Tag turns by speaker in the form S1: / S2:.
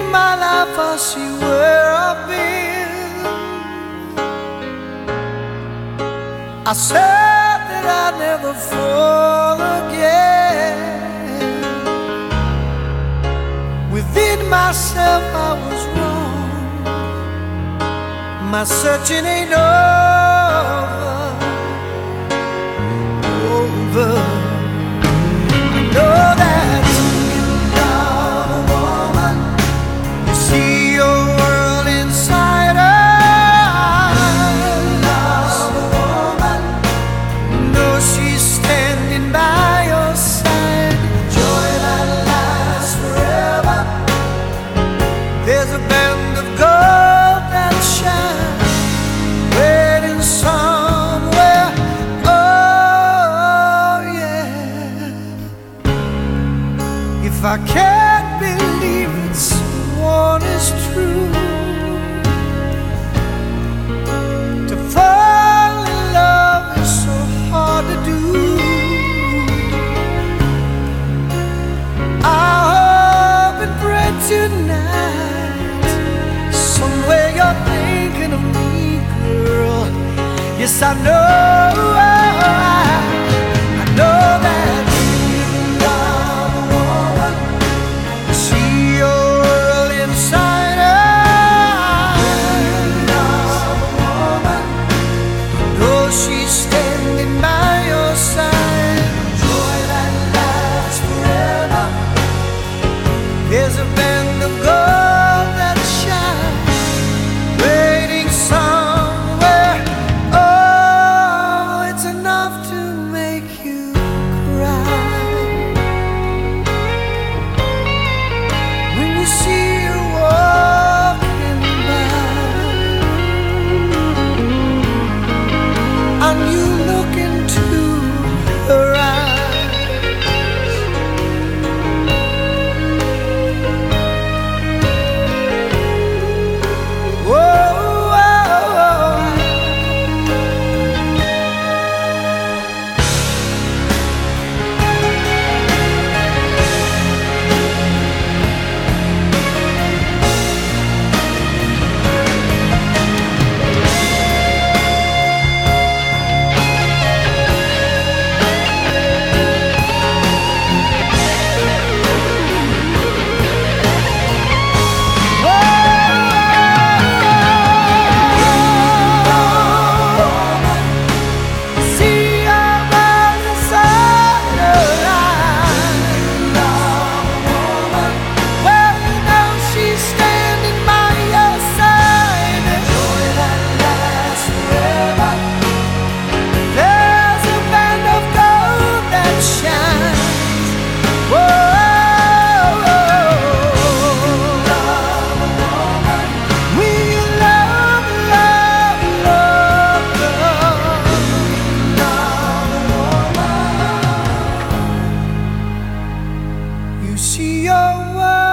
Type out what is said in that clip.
S1: my life I see where I've been. I said that I'd never fall again. Within myself I was wrong. My searching ain't over. I know that you love a woman. You see your world inside her. Love a woman. You know she's standing by your side. Joy that lasts forever. There's a band of gold that shines, waiting somewhere. Oh yeah. If I can't believe that someone is true, to fall in love is so hard to do. I hope and pray tonight, somewhere you're thinking of me, girl. Yes, I know, I know that you love a woman. You see your world inside her. Love a woman. You know she's standing by your side. Joy that lasts forever. There's a band of gold that shines, waiting somewhere. Oh, it's enough to make you cry when you see her walking by, and you look into her eyes. Whoa. You see your world